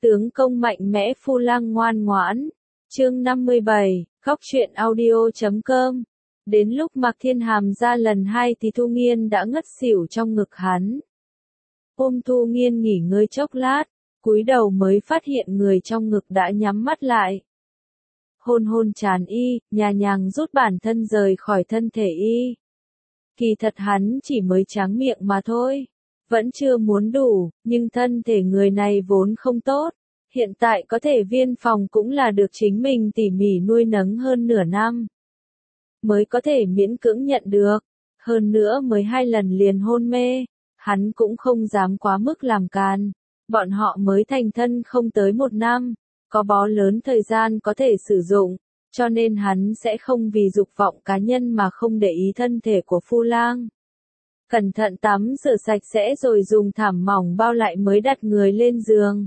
Tướng công mạnh mẽ Phu Lang ngoan ngoãn. Chương 57, Góc truyện audio.com. Đến lúc Mạc Thiên Hàm ra lần 2 thì Thu Nghiên đã ngất xỉu trong ngực hắn. Ôm Thu Nghiên nghỉ ngơi chốc lát, cúi đầu mới phát hiện người trong ngực đã nhắm mắt lại. Hôn hôn trán y, nhẹ nhàng rút bản thân rời khỏi thân thể y. Kỳ thật hắn chỉ mới tráng miệng mà thôi. Vẫn chưa muốn đủ, nhưng thân thể người này vốn không tốt. Hiện tại có thể viên phòng cũng là được chính mình tỉ mỉ nuôi nấng hơn nửa năm. Mới có thể miễn cưỡng nhận được. Hơn nữa mới 2 lần liền hôn mê. Hắn cũng không dám quá mức làm càn. Bọn họ mới thành thân không tới 1 năm. Có bó lớn thời gian có thể sử dụng. Cho nên hắn sẽ không vì dục vọng cá nhân mà không để ý thân thể của Phu Lang. Cẩn thận tắm rửa sạch sẽ rồi dùng thảm mỏng bao lại mới đặt người lên giường.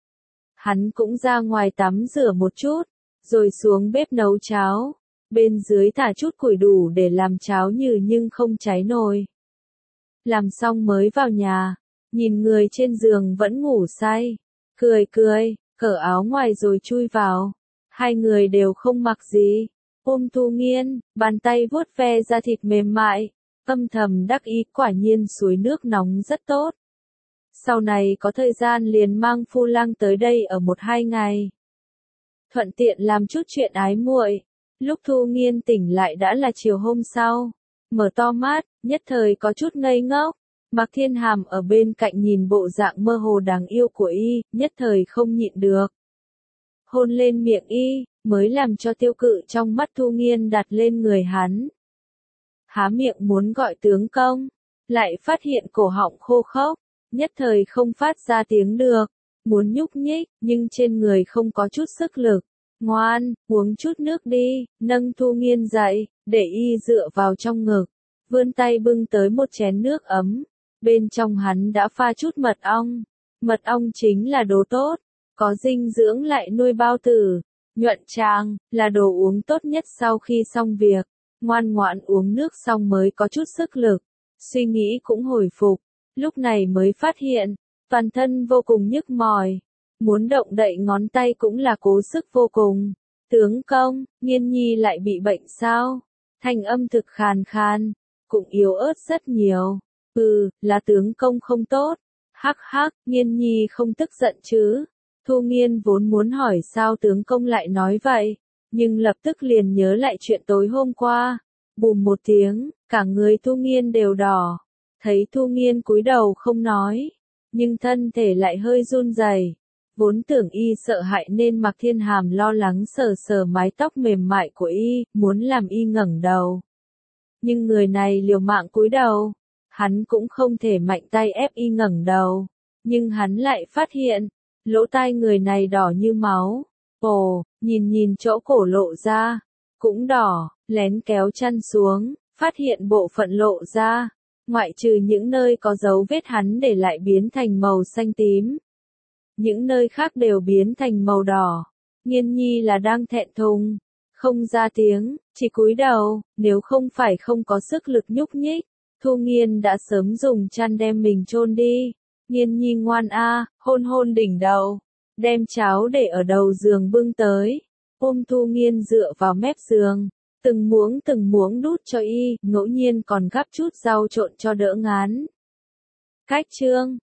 Hắn cũng ra ngoài tắm rửa một chút, rồi xuống bếp nấu cháo. Bên dưới thả chút củi đủ để làm cháo nhừ nhưng không cháy nồi. Làm xong mới vào nhà, nhìn người trên giường vẫn ngủ say. Cười, cởi áo ngoài rồi chui vào. 2 người đều không mặc gì. Ôm Thu Nghiên, bàn tay vuốt ve da thịt mềm mại. Âm thầm đắc ý quả nhiên suối nước nóng rất tốt. Sau này có thời gian liền mang Phu Lang tới đây ở 1-2 ngày. Thuận tiện làm chút chuyện ái muội. Lúc Thu Nghiên tỉnh lại đã là chiều hôm sau. Mở to mắt, nhất thời có chút ngây ngốc. Mạc Thiên Hàm ở bên cạnh nhìn bộ dạng mơ hồ đáng yêu của y, nhất thời không nhịn được. Hôn lên miệng y, mới làm cho tiêu cự trong mắt Thu Nghiên đặt lên người hắn. Há miệng muốn gọi tướng công, lại phát hiện cổ họng khô khốc, nhất thời không phát ra tiếng được, muốn nhúc nhích, nhưng trên người không có chút sức lực. Ngoan, uống chút nước đi, nâng Thu Nghiên dậy, để y dựa vào trong ngực, vươn tay bưng tới một chén nước ấm, bên trong hắn đã pha chút mật ong. Mật ong chính là đồ tốt, có dinh dưỡng lại nuôi bao tử, nhuận tràng, là đồ uống tốt nhất sau khi xong việc. Ngoan ngoãn uống nước xong mới có chút sức lực, suy nghĩ cũng hồi phục, lúc này mới phát hiện, toàn thân vô cùng nhức mỏi, muốn động đậy ngón tay cũng là cố sức vô cùng. Tướng công, Nghiên nhi lại bị bệnh sao? Thanh âm thực khàn khàn, cũng yếu ớt rất nhiều. Là tướng công không tốt. Hắc hắc, Nghiên nhi không tức giận chứ? Thu Nghiên vốn muốn hỏi sao tướng công lại nói vậy. Nhưng lập tức liền nhớ lại chuyện tối hôm qua. Bùm một tiếng, cả người Thu Nghiên đều đỏ. Thấy Thu Nghiên cúi đầu không nói, nhưng thân thể lại hơi run rẩy. Vốn tưởng y sợ hãi nên Mạc Thiên Hàm lo lắng sờ sờ mái tóc mềm mại của y, muốn làm y ngẩng đầu. Nhưng người này liều mạng cúi đầu, hắn cũng không thể mạnh tay ép y ngẩng đầu. Nhưng hắn lại phát hiện, lỗ tai người này đỏ như máu. Ồ, nhìn chỗ cổ lộ ra, cũng đỏ, lén kéo chăn xuống, phát hiện bộ phận lộ ra, ngoại trừ những nơi có dấu vết hắn để lại biến thành màu xanh tím. Những nơi khác đều biến thành màu đỏ. Nghiên nhi là đang thẹn thùng, không ra tiếng, chỉ cúi đầu, nếu không phải không có sức lực nhúc nhích, Thu Nghiên đã sớm dùng chăn đem mình chôn đi. Nghiên nhi ngoan a, hôn hôn đỉnh đầu. Đem cháo để ở đầu giường bưng tới, ôm Thu Nghiên dựa vào mép giường, từng muỗng đút cho y, ngẫu nhiên còn gắp chút rau trộn cho đỡ ngán. Cách chương